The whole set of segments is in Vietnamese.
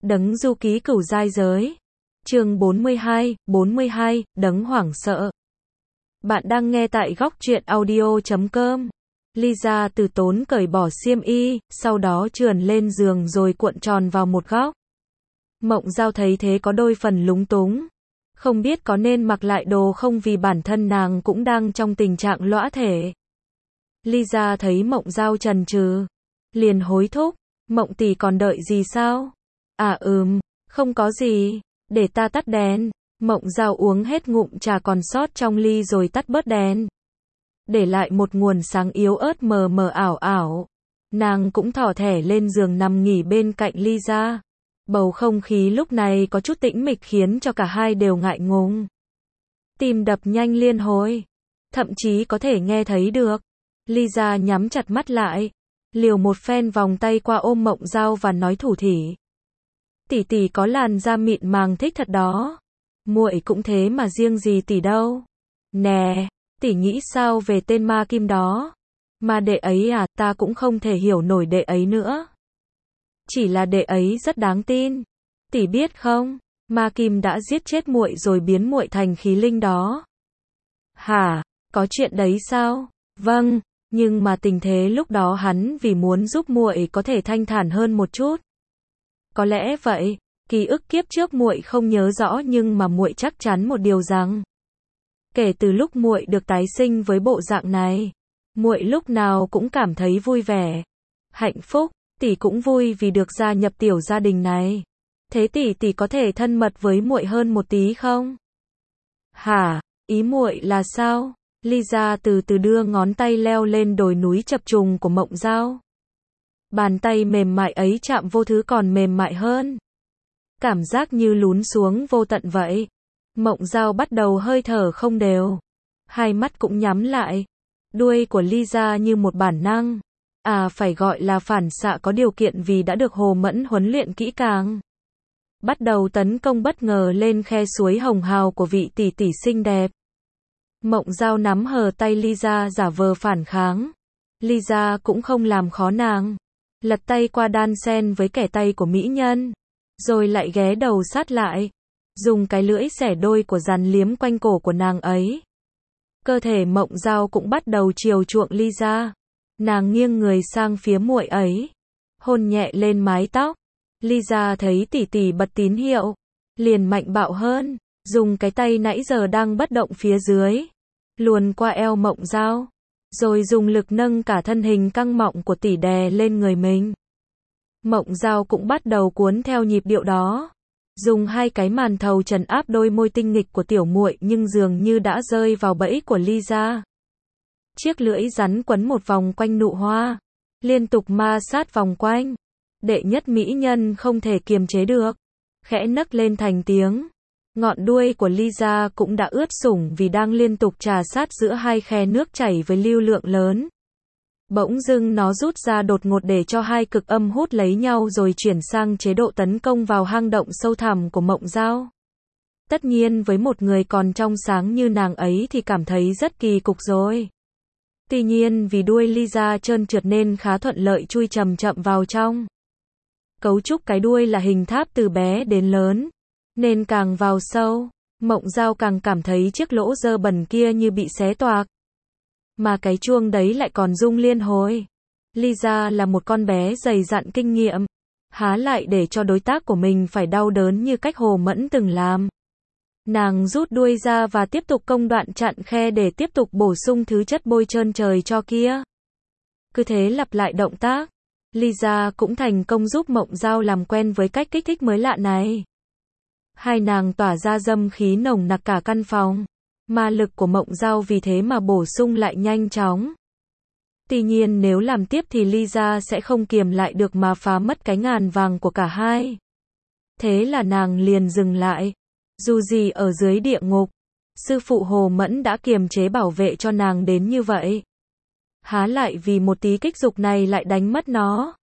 Đấng du ký cửu giai giới. Chương 42, Đấng hoảng sợ. Bạn đang nghe tại góc truyện audio.com. Lisa từ tốn cởi bỏ xiêm y, sau đó trườn lên giường rồi cuộn tròn vào một góc. Mộng Dao thấy thế có đôi phần lúng túng. Không biết có nên mặc lại đồ không vì bản thân nàng cũng đang trong tình trạng lõa thể. Lisa thấy Mộng Dao chần chừ, liền hối thúc, Mộng tỷ còn đợi gì sao? À không có gì, để ta tắt đèn. Mộng Dao uống hết ngụm trà còn sót trong ly rồi tắt bớt đèn, để lại một nguồn sáng yếu ớt mờ mờ ảo ảo. Nàng cũng thỏ thẻ lên giường nằm nghỉ bên cạnh Lisa. Bầu không khí lúc này có chút tĩnh mịch khiến cho cả hai đều ngại ngùng. Tim đập nhanh liên hồi, thậm chí có thể nghe thấy được. Lisa nhắm chặt mắt lại, liều một phen vòng tay qua ôm Mộng Dao và nói thủ thỉ. Tỷ tỷ có làn da mịn màng thích thật đó. Muội cũng thế mà riêng gì tỷ đâu. Nè, tỷ nghĩ sao về tên ma kim đó? Ma đệ ấy à, ta cũng không thể hiểu nổi đệ ấy nữa. Chỉ là đệ ấy rất đáng tin. Tỷ biết không, ma kim đã giết chết muội rồi biến muội thành khí linh đó. Hả, có chuyện đấy sao? Vâng, nhưng mà tình thế lúc đó hắn vì muốn giúp muội có thể thanh thản hơn một chút. Có lẽ vậy, ký ức kiếp trước muội không nhớ rõ nhưng mà muội chắc chắn một điều rằng, kể từ lúc muội được tái sinh với bộ dạng này, muội lúc nào cũng cảm thấy vui vẻ, hạnh phúc. Tỷ cũng vui vì được gia nhập tiểu gia đình này. Thế tỷ có thể thân mật với muội hơn một tí không? Hả, ý muội là sao? Lisa từ từ đưa ngón tay leo lên đồi núi chập trùng của Mộng Dao. Bàn tay mềm mại ấy chạm vô thứ còn mềm mại hơn. Cảm giác như lún xuống vô tận vậy. Mộng Dao bắt đầu hơi thở không đều. Hai mắt cũng nhắm lại. Đuôi của Lisa như một bản năng. Phải gọi là phản xạ có điều kiện vì đã được Hồ Mẫn huấn luyện kỹ càng. Bắt đầu tấn công bất ngờ lên khe suối hồng hào của vị tỷ tỷ xinh đẹp. Mộng Dao nắm hờ tay Lisa giả vờ phản kháng. Lisa cũng không làm khó nàng. Lật tay qua đan xen với kẻ tay của mỹ nhân. Rồi lại ghé đầu sát lại. Dùng cái lưỡi xẻ đôi của rắn liếm quanh cổ của nàng ấy. Cơ thể Mộng Dao cũng bắt đầu chiều chuộng Lisa. Nàng nghiêng người sang phía muội ấy, hôn nhẹ lên mái tóc. Lisa thấy tỷ tỷ bật tín hiệu, liền mạnh bạo hơn, dùng cái tay nãy giờ đang bất động phía dưới, luồn qua eo Mộng Dao, rồi dùng lực nâng cả thân hình căng mọng của tỷ đè lên người mình. Mộng Dao cũng bắt đầu cuốn theo nhịp điệu đó, dùng hai cái màn thầu trấn áp đôi môi tinh nghịch của tiểu muội nhưng dường như đã rơi vào bẫy của Lisa. Chiếc lưỡi rắn quấn một vòng quanh nụ hoa, liên tục ma sát vòng quanh. Đệ nhất mỹ nhân không thể kiềm chế được, khẽ nấc lên thành tiếng. Ngọn đuôi của Lisa cũng đã ướt sũng vì đang liên tục trà sát giữa hai khe nước chảy với lưu lượng lớn. Bỗng dưng nó rút ra đột ngột để cho hai cực âm hút lấy nhau rồi chuyển sang chế độ tấn công vào hang động sâu thẳm của Mộng Dao. Tất nhiên với một người còn trong sáng như nàng ấy thì cảm thấy rất kỳ cục rồi. Tuy nhiên vì đuôi Lisa trơn trượt nên khá thuận lợi chui chậm chậm vào trong. Cấu trúc cái đuôi là hình tháp từ bé đến lớn, nên càng vào sâu, Mộng Dao càng cảm thấy chiếc lỗ dơ bẩn kia như bị xé toạc. Mà cái chuông đấy lại còn rung liên hồi. Lisa là một con bé dày dặn kinh nghiệm, há lại để cho đối tác của mình phải đau đớn như cách Hồ Mẫn từng làm. Nàng rút đuôi ra và tiếp tục công đoạn chặn khe để tiếp tục bổ sung thứ chất bôi trơn trời cho kia. Cứ thế lặp lại động tác. Lisa cũng thành công giúp Mộng Dao làm quen với cách kích thích mới lạ này. Hai nàng tỏa ra dâm khí nồng nặc cả căn phòng. Ma lực của Mộng Dao vì thế mà bổ sung lại nhanh chóng. Tuy nhiên nếu làm tiếp thì Lisa sẽ không kiềm lại được mà phá mất cái ngàn vàng của cả hai. Thế là nàng liền dừng lại. Dù gì ở dưới địa ngục, sư phụ Hồ Mẫn đã kiềm chế bảo vệ cho nàng đến như vậy. Há lại vì một tí kích dục này lại đánh mất nó.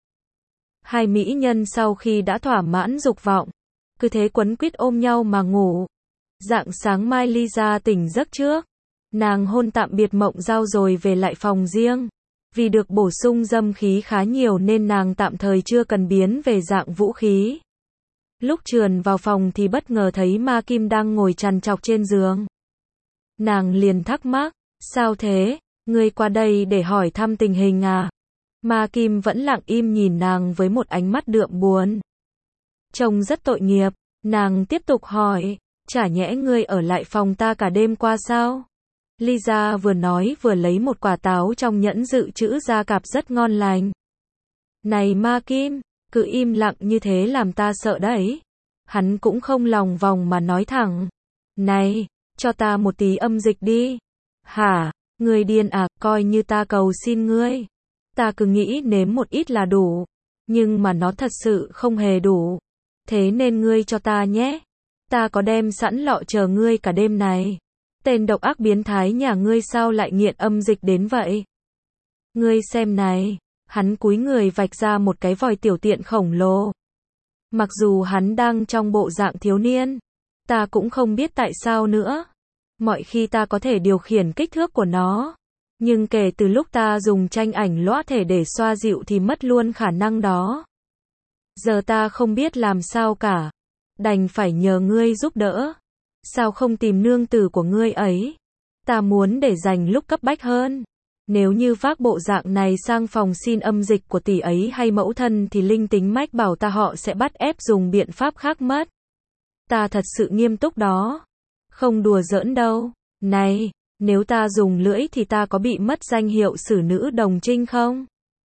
Hai mỹ nhân sau khi đã thỏa mãn dục vọng, cứ thế quấn quýt ôm nhau mà ngủ. Rạng sáng mai Lisa tỉnh giấc trước. Nàng hôn tạm biệt Mộng Dao rồi về lại phòng riêng. Vì được bổ sung dâm khí khá nhiều nên nàng tạm thời chưa cần biến về dạng vũ khí. Lúc trườn vào phòng thì bất ngờ thấy Ma Kim đang ngồi trằn trọc trên giường. Nàng liền thắc mắc, sao thế, ngươi qua đây để hỏi thăm tình hình à? Ma Kim vẫn lặng im nhìn nàng với một ánh mắt đượm buồn. Trông rất tội nghiệp, nàng tiếp tục hỏi, chả nhẽ ngươi ở lại phòng ta cả đêm qua sao? Lisa vừa nói vừa lấy một quả táo trong nhẫn dự trữ ra cạp rất ngon lành. Này Ma Kim, cứ im lặng như thế làm ta sợ đấy. Hắn cũng không lòng vòng mà nói thẳng. Này, cho ta một tí âm dịch đi. Hả, ngươi điên à, coi như ta cầu xin ngươi. Ta cứ nghĩ nếm một ít là đủ. Nhưng mà nó thật sự không hề đủ. Thế nên ngươi cho ta nhé. Ta có đem sẵn lọ chờ ngươi cả đêm này. Tên độc ác biến thái nhà ngươi sao lại nghiện âm dịch đến vậy? Ngươi xem này. Hắn cúi người vạch ra một cái vòi tiểu tiện khổng lồ. Mặc dù hắn đang trong bộ dạng thiếu niên, ta cũng không biết tại sao nữa. Mọi khi ta có thể điều khiển kích thước của nó. Nhưng kể từ lúc ta dùng tranh ảnh lõa thể để xoa dịu thì mất luôn khả năng đó. Giờ ta không biết làm sao cả. Đành phải nhờ ngươi giúp đỡ. Sao không tìm nương tử của ngươi ấy? Ta muốn để dành lúc cấp bách hơn. Nếu như vác bộ dạng này sang phòng xin âm dịch của tỷ ấy hay mẫu thân thì linh tính mách bảo ta họ sẽ bắt ép dùng biện pháp khác mất. Ta thật sự nghiêm túc đó. Không đùa giỡn đâu. Này, nếu ta dùng lưỡi thì ta có bị mất danh hiệu xử nữ đồng trinh không?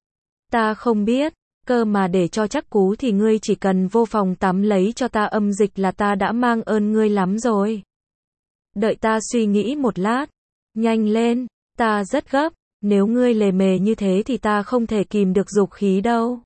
Ta không biết. Cơ mà để cho chắc cú thì ngươi chỉ cần vô phòng tắm lấy cho ta âm dịch là ta đã mang ơn ngươi lắm rồi. Đợi ta suy nghĩ một lát. Nhanh lên, ta rất gấp. Nếu ngươi lề mề như thế thì ta không thể kìm được dục khí đâu.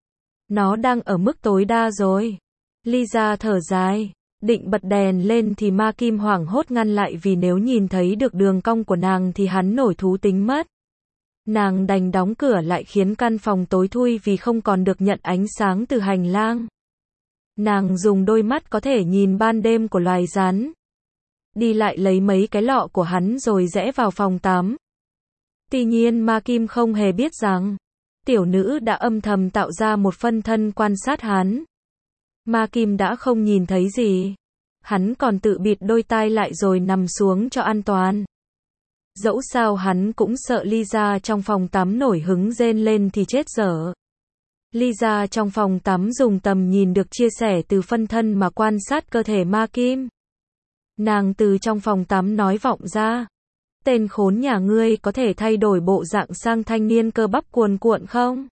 Nó đang ở mức tối đa rồi. Lisa thở dài, định bật đèn lên thì Ma Kim hoảng hốt ngăn lại vì nếu nhìn thấy được đường cong của nàng thì hắn nổi thú tính mất. Nàng đành đóng cửa lại khiến căn phòng tối thui vì không còn được nhận ánh sáng từ hành lang. Nàng dùng đôi mắt có thể nhìn ban đêm của loài rắn. Đi lại lấy mấy cái lọ của hắn rồi rẽ vào phòng tắm. Tuy nhiên Ma Kim không hề biết rằng, tiểu nữ đã âm thầm tạo ra một phân thân quan sát hắn. Ma Kim đã không nhìn thấy gì. Hắn còn tự bịt đôi tai lại rồi nằm xuống cho an toàn. Dẫu sao hắn cũng sợ Lisa trong phòng tắm nổi hứng rên lên thì chết dở. Lisa trong phòng tắm dùng tầm nhìn được chia sẻ từ phân thân mà quan sát cơ thể Ma Kim. Nàng từ trong phòng tắm nói vọng ra. Tên khốn nhà ngươi có thể thay đổi bộ dạng sang thanh niên cơ bắp cuồn cuộn không?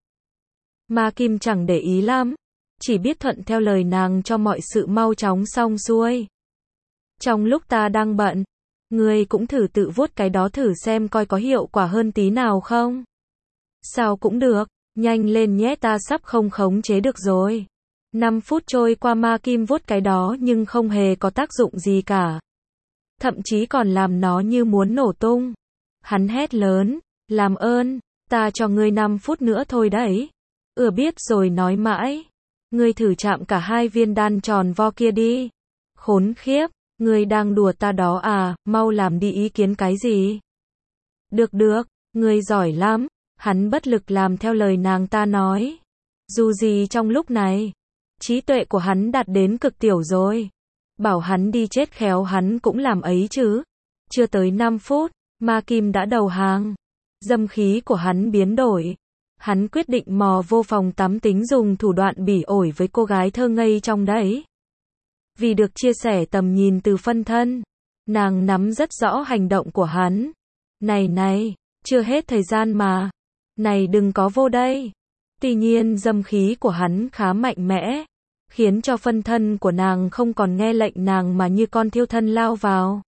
Ma Kim chẳng để ý lắm. Chỉ biết thuận theo lời nàng cho mọi sự mau chóng xong xuôi. Trong lúc ta đang bận, ngươi cũng thử tự vuốt cái đó thử xem coi có hiệu quả hơn tí nào không? Sao cũng được, nhanh lên nhé ta sắp không khống chế được rồi. 5 phút trôi qua Ma Kim vuốt cái đó nhưng không hề có tác dụng gì cả. Thậm chí còn làm nó như muốn nổ tung. Hắn hét lớn, làm ơn, ta cho ngươi 5 phút nữa thôi đấy. Biết rồi nói mãi. Ngươi thử chạm cả 2 viên đan tròn vo kia đi. Khốn khiếp, ngươi đang đùa ta đó à, mau làm đi ý kiến cái gì? Được, ngươi giỏi lắm. Hắn bất lực làm theo lời nàng ta nói. Dù gì trong lúc này, trí tuệ của hắn đạt đến cực tiểu rồi. Bảo hắn đi chết khéo hắn cũng làm ấy chứ. Chưa tới 5 phút, Ma Kim đã đầu hàng. Dâm khí của hắn biến đổi. Hắn quyết định mò vô phòng tắm tính dùng thủ đoạn bỉ ổi với cô gái thơ ngây trong đấy. Vì được chia sẻ tầm nhìn từ phân thân, nàng nắm rất rõ hành động của hắn. Này, chưa hết thời gian mà. Này đừng có vô đây. Tuy nhiên dâm khí của hắn khá mạnh mẽ, khiến cho phân thân của nàng không còn nghe lệnh nàng mà như con thiêu thân lao vào.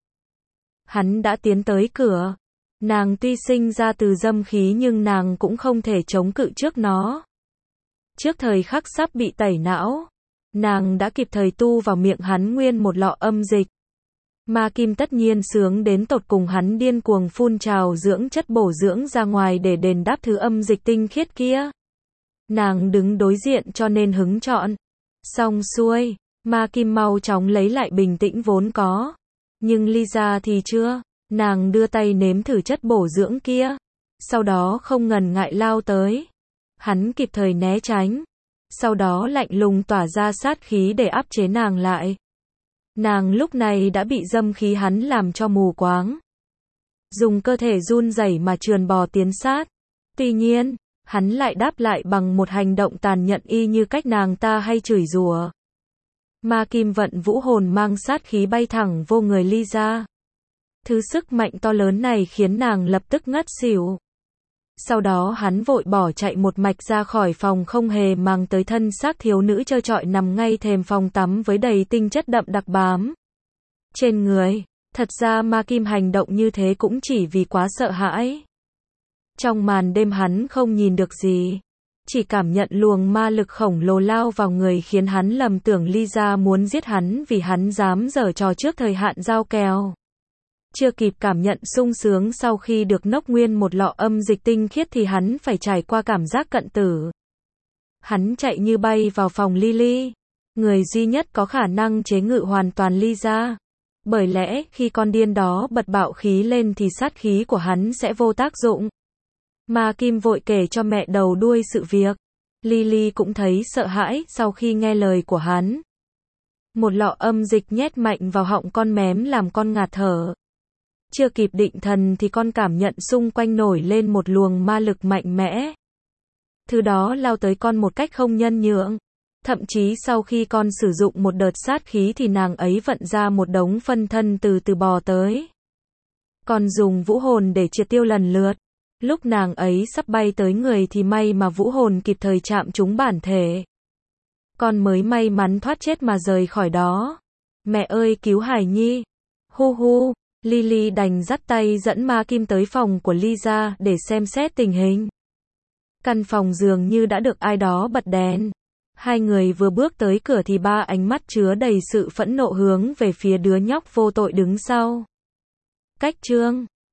Hắn đã tiến tới cửa. Nàng tuy sinh ra từ dâm khí nhưng nàng cũng không thể chống cự trước nó. Trước thời khắc sắp bị tẩy não, nàng đã kịp thời tu vào miệng hắn nguyên một lọ âm dịch. Ma Kim tất nhiên sướng đến tột cùng, hắn điên cuồng phun trào dưỡng chất bổ dưỡng ra ngoài để đền đáp thứ âm dịch tinh khiết kia. Nàng đứng đối diện cho nên hứng chọn. Xong xuôi, Ma Kim mau chóng lấy lại bình tĩnh vốn có. Nhưng Lisa thì chưa. Nàng đưa tay nếm thử chất bổ dưỡng kia. Sau đó không ngần ngại lao tới. Hắn kịp thời né tránh. sau đó lạnh lùng tỏa ra sát khí để áp chế nàng lại. Nàng lúc này đã bị dâm khí hắn làm cho mù quáng. Dùng cơ thể run rẩy mà trườn bò tiến sát. Tuy nhiên, hắn lại đáp lại bằng một hành động tàn nhẫn y như cách nàng ta hay chửi rủa. Ma kim vận vũ hồn mang sát khí bay thẳng vô người Lisa. Thứ sức mạnh to lớn này khiến nàng lập tức ngất xỉu. Sau đó hắn vội bỏ chạy một mạch ra khỏi phòng, không hề mang tới thân xác thiếu nữ trơ trọi nằm ngay thềm phòng tắm với đầy tinh chất đậm đặc bám trên người. Thật ra ma kim hành động như thế cũng chỉ vì quá sợ hãi. Trong màn đêm hắn không nhìn được gì, chỉ cảm nhận luồng ma lực khổng lồ lao vào người khiến hắn lầm tưởng Lisa muốn giết hắn vì hắn dám giở trò trước thời hạn giao kèo. Chưa kịp cảm nhận sung sướng sau khi được nốc nguyên một lọ âm dịch tinh khiết thì hắn phải trải qua cảm giác cận tử. Hắn chạy như bay vào phòng Lily, người duy nhất có khả năng chế ngự hoàn toàn Lisa. Bởi lẽ khi con điên đó bật bạo khí lên thì sát khí của hắn sẽ vô tác dụng. Ma Kim vội kể cho mẹ đầu đuôi sự việc. Lily cũng thấy sợ hãi sau khi nghe lời của hắn. Một lọ âm dịch nhét mạnh vào họng con mém làm con ngạt thở. Chưa kịp định thần thì con cảm nhận xung quanh nổi lên một luồng ma lực mạnh mẽ. Thứ đó lao tới con một cách không nhân nhượng. Thậm chí sau khi con sử dụng một đợt sát khí thì nàng ấy vận ra một đống phân thân từ từ bò tới. Con dùng vũ hồn để triệt tiêu lần lượt. Lúc nàng ấy sắp bay tới người thì may mà vũ hồn kịp thời chạm trúng bản thể. Con mới may mắn thoát chết mà rời khỏi đó. Mẹ ơi cứu Hải Nhi. Hu hu. Lily đành dắt tay dẫn Ma Kim tới phòng của Lisa để xem xét tình hình. Căn phòng dường như đã được ai đó bật đèn. Hai người vừa bước tới cửa thì ba ánh mắt chứa đầy sự phẫn nộ hướng về phía đứa nhóc vô tội đứng sau. Cách chương